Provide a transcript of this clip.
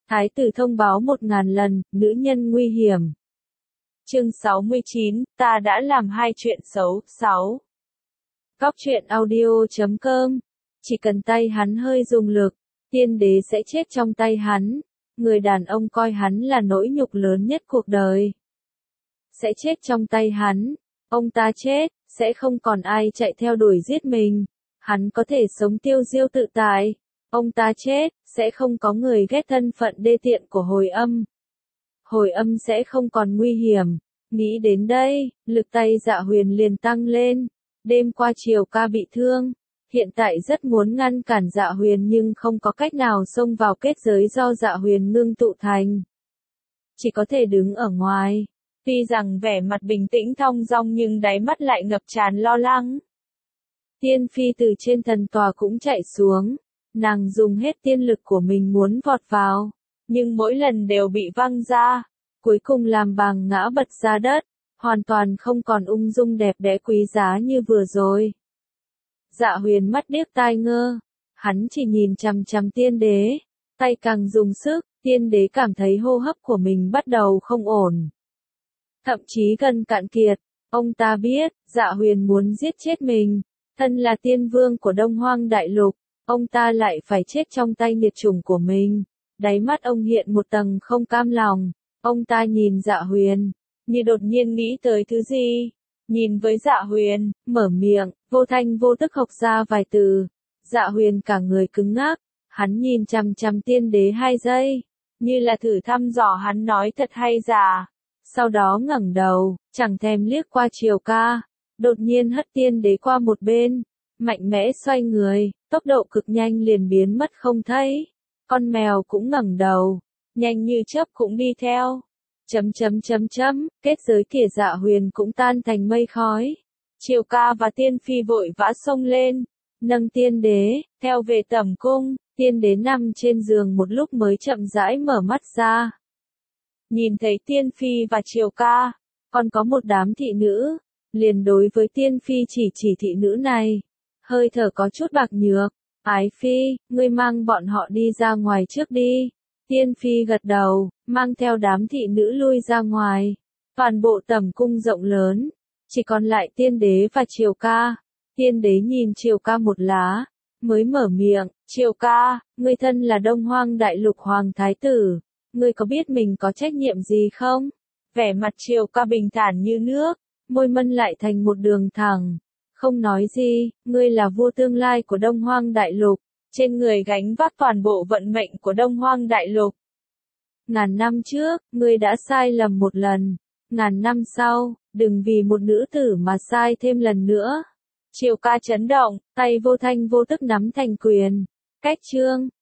Thái tử thông báo 1000 lần, nữ nhân nguy hiểm. Chương 69, ta đã làm 2 chuyện xấu. 6. Góc truyện audio.com. Chỉ cần tay hắn hơi dùng lực, tiên đế sẽ chết trong tay hắn. Người đàn ông coi hắn là nỗi nhục lớn nhất cuộc đời. Sẽ chết trong tay hắn. Ông ta chết, sẽ không còn ai chạy theo đuổi giết mình. Hắn có thể sống tiêu diêu tự tại. Ông ta chết, sẽ không có người ghét thân phận đê tiện của Hồi Âm. Hồi Âm sẽ không còn nguy hiểm. Nghĩ đến đây, lực tay Dạ Huyền liền tăng lên. Đêm qua Triều Ca bị thương. Hiện tại rất muốn ngăn cản Dạ Huyền nhưng không có cách nào xông vào kết giới do Dạ Huyền ngưng tụ thành. Chỉ có thể đứng ở ngoài. Tuy rằng vẻ mặt bình tĩnh thong dong nhưng đáy mắt lại ngập tràn lo lắng. Tiên Phi từ trên thần tòa cũng chạy xuống. Nàng dùng hết tiên lực của mình muốn vọt vào. Nhưng mỗi lần đều bị văng ra. Cuối cùng làm bàng ngã bật ra đất. Hoàn toàn không còn ung dung đẹp đẽ quý giá như vừa rồi. Dạ Huyền mắt điếc tai ngơ. Hắn chỉ nhìn chằm chằm tiên đế. Tay càng dùng sức, tiên đế cảm thấy hô hấp của mình bắt đầu không ổn. Thậm chí gần cạn kiệt. Ông ta biết, Dạ Huyền muốn giết chết mình. Thân là tiên vương của Đông Hoang Đại Lục. Ông ta lại phải chết trong tay nghiệt chủng của mình. Đáy mắt ông hiện một tầng không cam lòng. Ông ta nhìn Dạ Huyền, như đột nhiên nghĩ tới thứ gì. Nhìn với Dạ Huyền, mở miệng, vô thanh vô tức học ra vài từ. Dạ Huyền cả người cứng ngắc. Hắn nhìn chằm chằm tiên đế 2 giây. Như là thử thăm dò hắn nói thật hay giả. Sau đó ngẩng đầu, chẳng thèm liếc qua Triều Ca. Đột nhiên hất tiên đế qua một bên. Mạnh mẽ xoay người, tốc độ cực nhanh liền biến mất không thấy. Con mèo cũng ngẩng đầu, nhanh như chớp cũng đi theo. Kết giới kìa Dạ Huyền cũng tan thành mây khói. Triều Ca và Tiên Phi vội vã xông lên, nâng tiên đế, theo về tẩm cung. Tiên đế nằm trên giường một lúc mới chậm rãi mở mắt ra. Nhìn thấy Tiên Phi và Triều Ca, còn có một đám thị nữ, liền đối với Tiên Phi chỉ thị nữ này. Hơi thở có chút bạc nhược. Ái Phi, ngươi mang bọn họ đi ra ngoài trước đi. Tiên Phi gật đầu, mang theo đám thị nữ lui ra ngoài. Toàn bộ tẩm cung rộng lớn, chỉ còn lại tiên đế và Triều Ca. Tiên đế nhìn Triều Ca một lá, mới mở miệng, Triều Ca, ngươi thân là Đông Hoang Đại Lục Hoàng Thái Tử. Ngươi có biết mình có trách nhiệm gì không? Vẻ mặt Triều Ca bình thản như nước, môi mân lại thành một đường thẳng. Không nói gì, ngươi là vua tương lai của Đông Hoang Đại Lục, trên người gánh vác toàn bộ vận mệnh của Đông Hoang Đại Lục. 1000 năm trước, ngươi đã sai lầm một lần. 1000 năm sau, đừng vì một nữ tử mà sai thêm lần nữa. Triều Ca chấn động, tay vô thanh vô tức nắm thành quyền. Cách chương